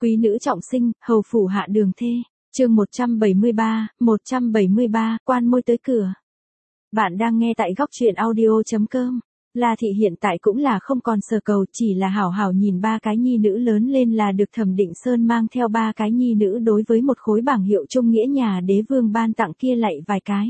Quý nữ trọng sinh, hầu phủ hạ đường thê. Chương 173, quan môi tới cửa. Bạn đang nghe tại góc truyện audio.com. La Thị hiện tại cũng là không còn sờ cầu, chỉ là hảo hảo nhìn ba cái nhi nữ lớn lên là được Thẩm Định Sơn mang theo ba cái nhi nữ đối với một khối bảng hiệu trung nghĩa nhà đế vương ban tặng kia lạy vài cái.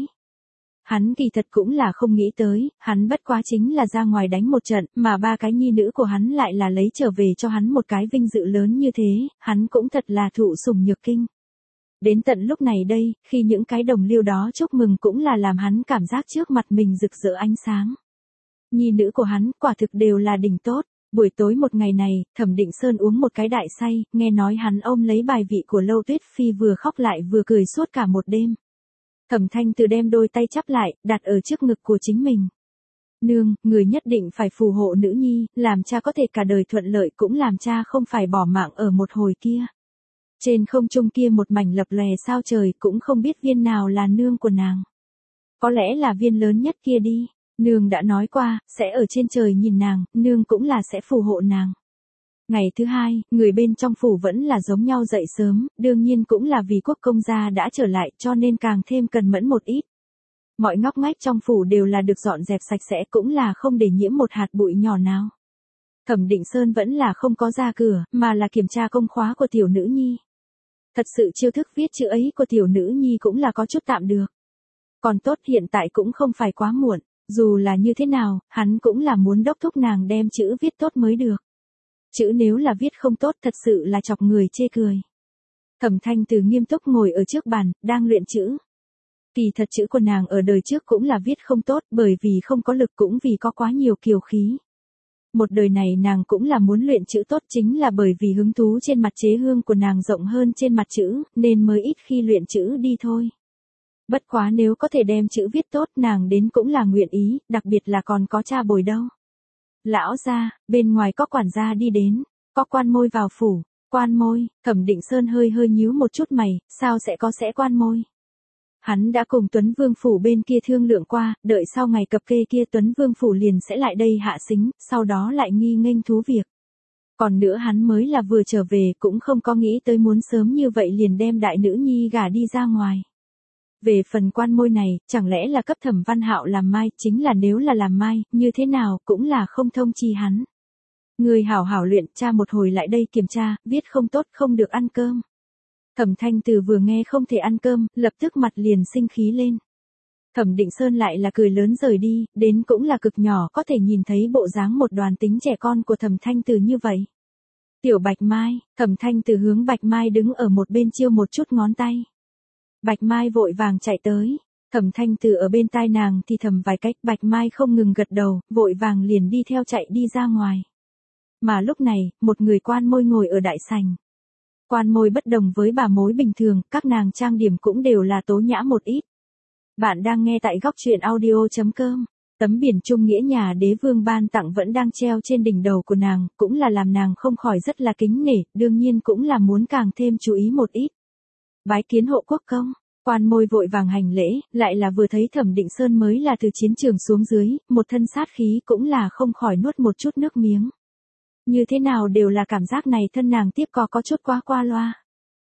Hắn kỳ thật cũng là không nghĩ tới, hắn bất quá chính là ra ngoài đánh một trận, mà ba cái nhi nữ của hắn lại là lấy trở về cho hắn một cái vinh dự lớn như thế, hắn cũng thật là thụ sủng nhược kinh. Đến tận lúc này đây, khi những cái đồng liêu đó chúc mừng cũng là làm hắn cảm giác trước mặt mình rực rỡ ánh sáng. Nhi nữ của hắn quả thực đều là đỉnh tốt. Buổi tối một ngày này, Thẩm Định Sơn uống một cái đại say, nghe nói hắn ôm lấy bài vị của Lâu Tuyết Phi vừa khóc lại vừa cười suốt cả một đêm. Thẩm Thanh Từ đem đôi tay chắp lại, đặt ở trước ngực của chính mình. Nương, người nhất định phải phù hộ nữ nhi, làm cha có thể cả đời thuận lợi cũng làm cha không phải bỏ mạng ở một hồi kia. Trên không trung kia một mảnh lập lòe sao trời cũng không biết viên nào là nương của nàng. Có lẽ là viên lớn nhất kia đi. Nương đã nói qua, sẽ ở trên trời nhìn nàng, nương cũng là sẽ phù hộ nàng. Ngày thứ hai, người bên trong phủ vẫn là giống nhau dậy sớm, đương nhiên cũng là vì quốc công gia đã trở lại cho nên càng thêm cần mẫn một ít. Mọi ngóc ngách trong phủ đều là được dọn dẹp sạch sẽ cũng là không để nhiễm một hạt bụi nhỏ nào. Thẩm Định Sơn vẫn là không có ra cửa, mà là kiểm tra công khóa của tiểu nữ nhi. Thật sự chiêu thức viết chữ ấy của tiểu nữ nhi cũng là có chút tạm được. Còn tốt hiện tại cũng không phải quá muộn. Dù là như thế nào, hắn cũng là muốn đốc thúc nàng đem chữ viết tốt mới được. Chữ nếu là viết không tốt thật sự là chọc người chê cười. Thẩm Thanh Từ nghiêm túc ngồi ở trước bàn, đang luyện chữ. Kỳ thật chữ của nàng ở đời trước cũng là viết không tốt bởi vì không có lực cũng vì có quá nhiều kiều khí. Một đời này nàng cũng là muốn luyện chữ tốt chính là bởi vì hứng thú trên mặt chế hương của nàng rộng hơn trên mặt chữ, nên mới ít khi luyện chữ đi thôi. Bất quá nếu có thể đem chữ viết tốt nàng đến cũng là nguyện ý, đặc biệt là còn có cha bồi đâu. Lão gia, bên ngoài có quản gia đi đến, có quan môi vào phủ, quan môi, Thẩm Định Sơn hơi nhíu một chút mày, sao sẽ quan môi. Hắn đã cùng Tuấn Vương phủ bên kia thương lượng qua, đợi sau ngày cập kê kia Tuấn Vương phủ liền sẽ lại đây hạ sính, sau đó lại nghi nghênh thú việc. Còn nữa hắn mới là vừa trở về cũng không có nghĩ tới muốn sớm như vậy liền đem đại nữ nhi gả đi ra ngoài. Về phần quan môi này, chẳng lẽ là cấp Thẩm Văn Hạo làm mai, chính là nếu là làm mai, như thế nào, cũng là không thông chi hắn. Người hảo hảo luyện, cha một hồi lại đây kiểm tra, viết không tốt không được ăn cơm. Thẩm Thanh Từ vừa nghe không thể ăn cơm, lập tức mặt liền sinh khí lên. Thẩm Định Sơn lại là cười lớn rời đi, đến cũng là cực nhỏ có thể nhìn thấy bộ dáng một đoàn tính trẻ con của Thẩm Thanh Từ như vậy. Tiểu Bạch Mai, Thẩm Thanh Từ hướng Bạch Mai đứng ở một bên chiêu một chút ngón tay. Bạch Mai vội vàng chạy tới, Thẩm Thanh Từ ở bên tai nàng thì thầm vài cách, Bạch Mai không ngừng gật đầu, vội vàng liền đi theo chạy đi ra ngoài. Mà lúc này, một người quan môi ngồi ở đại sảnh. Quan môi bất đồng với bà mối bình thường, các nàng trang điểm cũng đều là tố nhã một ít. Bạn đang nghe tại góc truyện audio.com. Tấm biển trung nghĩa nhà đế vương ban tặng vẫn đang treo trên đỉnh đầu của nàng, cũng là làm nàng không khỏi rất là kính nể, đương nhiên cũng là muốn càng thêm chú ý một ít. Bái kiến hộ quốc công, quan môi vội vàng hành lễ, lại là vừa thấy Thẩm Định Sơn mới là từ chiến trường xuống dưới, một thân sát khí cũng là không khỏi nuốt một chút nước miếng. Như thế nào đều là cảm giác này thân nàng tiếp có chút quá qua loa.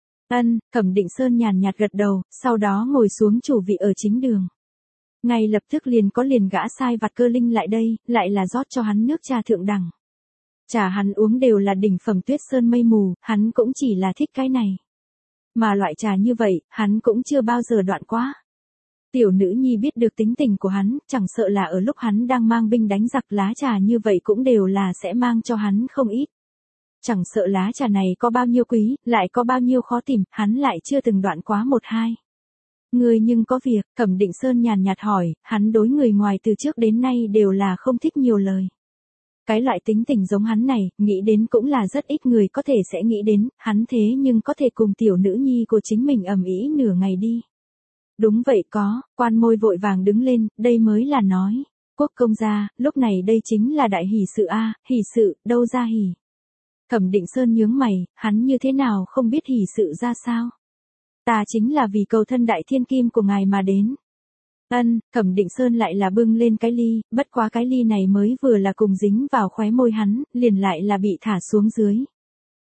Thẩm Định Sơn nhàn nhạt gật đầu, sau đó ngồi xuống chủ vị ở chính đường. Ngay lập tức liền có gã sai vặt Cơ Linh lại đây, lại là rót cho hắn nước trà thượng đẳng. Trà hắn uống đều là đỉnh phẩm Tuyết Sơn mây mù, hắn cũng chỉ là thích cái này. Mà loại trà như vậy, hắn cũng chưa bao giờ đoạn quá. Tiểu nữ nhi biết được tính tình của hắn, chẳng sợ là ở lúc hắn đang mang binh đánh giặc lá trà như vậy cũng đều là sẽ mang cho hắn không ít. Chẳng sợ lá trà này có bao nhiêu quý, lại có bao nhiêu khó tìm, hắn lại chưa từng đoạn quá một hai. Người nhưng có việc, Thẩm Định Sơn nhàn nhạt hỏi, hắn đối người ngoài từ trước đến nay đều là không thích nhiều lời. Cái loại tính tình giống hắn này, nghĩ đến cũng là rất ít người có thể sẽ nghĩ đến, hắn thế nhưng có thể cùng tiểu nữ nhi của chính mình ầm ĩ nửa ngày đi. Đúng vậy có, quan môi vội vàng đứng lên, đây mới là nói. Quốc công gia, lúc này đây chính là đại hỷ sự a, hỷ sự, đâu ra hỷ. Thẩm Định Sơn nhướng mày, hắn như thế nào không biết hỷ sự ra sao. Ta chính là vì cầu thân đại thiên kim của ngài mà đến. Thẩm Định Sơn lại là bưng lên cái ly, bất quá cái ly này mới vừa là cùng dính vào khóe môi hắn, liền lại là bị thả xuống dưới.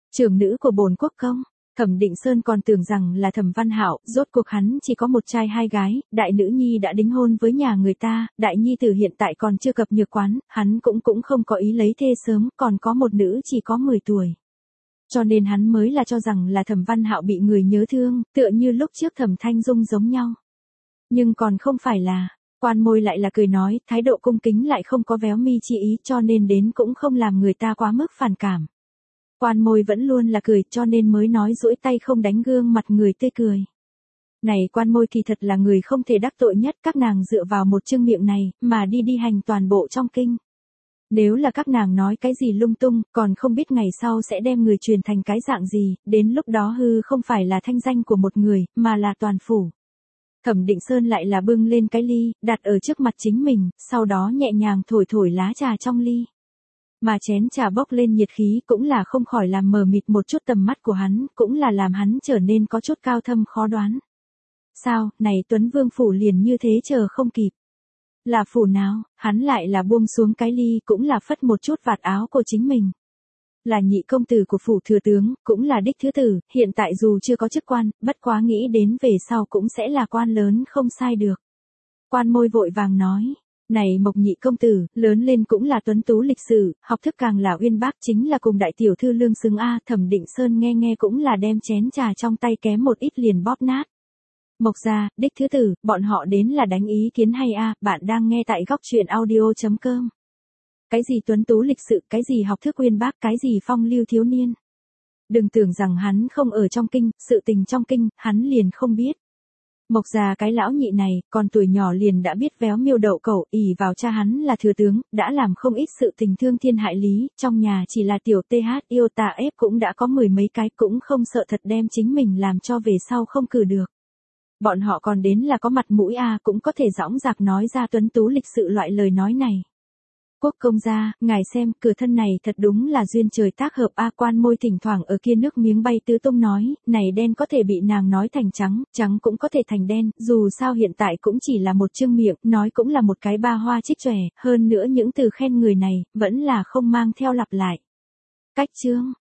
Trưởng nữ của bổn quốc công. Thẩm Định Sơn còn tưởng rằng là Thẩm Văn Hạo, rốt cuộc hắn chỉ có một trai hai gái, đại nữ nhi đã đính hôn với nhà người ta, đại nhi tử hiện tại còn chưa cập nhược quán, hắn cũng không có ý lấy thê sớm, còn có một nữ chỉ có 10 tuổi. Cho nên hắn mới là cho rằng là Thẩm Văn Hạo bị người nhớ thương, tựa như lúc trước Thẩm Thanh Dung giống nhau. Nhưng còn không phải là, Quan Môi lại là cười nói, thái độ cung kính lại không có véo mi chi ý, cho nên đến cũng không làm người ta quá mức phản cảm. Quan Môi vẫn luôn là cười, cho nên mới nói duỗi tay không đánh gương mặt người tươi cười. Này Quan Môi kỳ thật là người không thể đắc tội nhất, các nàng dựa vào một chương miệng này, mà đi hành toàn bộ trong kinh. Nếu là các nàng nói cái gì lung tung, còn không biết ngày sau sẽ đem người truyền thành cái dạng gì, đến lúc đó hư không phải là thanh danh của một người, mà là toàn phủ. Thẩm Định Sơn lại là bưng lên cái ly, đặt ở trước mặt chính mình, sau đó nhẹ nhàng thổi lá trà trong ly. Mà chén trà bốc lên nhiệt khí cũng là không khỏi làm mờ mịt một chút tầm mắt của hắn, cũng là làm hắn trở nên có chút cao thâm khó đoán. Sao, này Tuấn Vương phủ liền như thế chờ không kịp. Là phủ nào, hắn lại là buông xuống cái ly cũng là phất một chút vạt áo của chính mình. Là nhị công tử của phủ thừa tướng, cũng là đích thứ tử, hiện tại dù chưa có chức quan, bất quá nghĩ đến về sau cũng sẽ là quan lớn không sai được. Quan Môi vội vàng nói. Này Mộc nhị công tử, lớn lên cũng là tuấn tú lịch sử, học thức càng là uyên bác, chính là cùng đại tiểu thư lương xứng a. Thẩm Định Sơn nghe cũng là đem chén trà trong tay kém một ít liền bóp nát. Mộc gia, đích thứ tử, bọn họ đến là đánh ý kiến hay a. Bạn đang nghe tại góc truyện audio.com. Cái gì tuấn tú lịch sự, cái gì học thức uyên bác, cái gì phong lưu thiếu niên. Đừng tưởng rằng hắn không ở trong kinh, sự tình trong kinh, hắn liền không biết. Mộc gia cái lão nhị này, còn tuổi nhỏ liền đã biết véo miêu đậu cẩu, ỷ vào cha hắn là thừa tướng, đã làm không ít sự tình thương thiên hại lý, trong nhà chỉ là tiểu TH yêu tà ép cũng đã có 10 mấy cái, cũng không sợ thật đem chính mình làm cho về sau không cử được. Bọn họ còn đến là có mặt mũi a, cũng có thể dõng dạc nói ra tuấn tú lịch sự loại lời nói này. Quốc công gia, ngài xem, cửa thân này thật đúng là duyên trời tác hợp a. Quan Môi thỉnh thoảng ở kia nước miếng bay tứ tung nói, này đen có thể bị nàng nói thành trắng, trắng cũng có thể thành đen, dù sao hiện tại cũng chỉ là một chương miệng, nói cũng là một cái ba hoa trích tròe, hơn nữa những từ khen người này, vẫn là không mang theo lặp lại. Cách chương,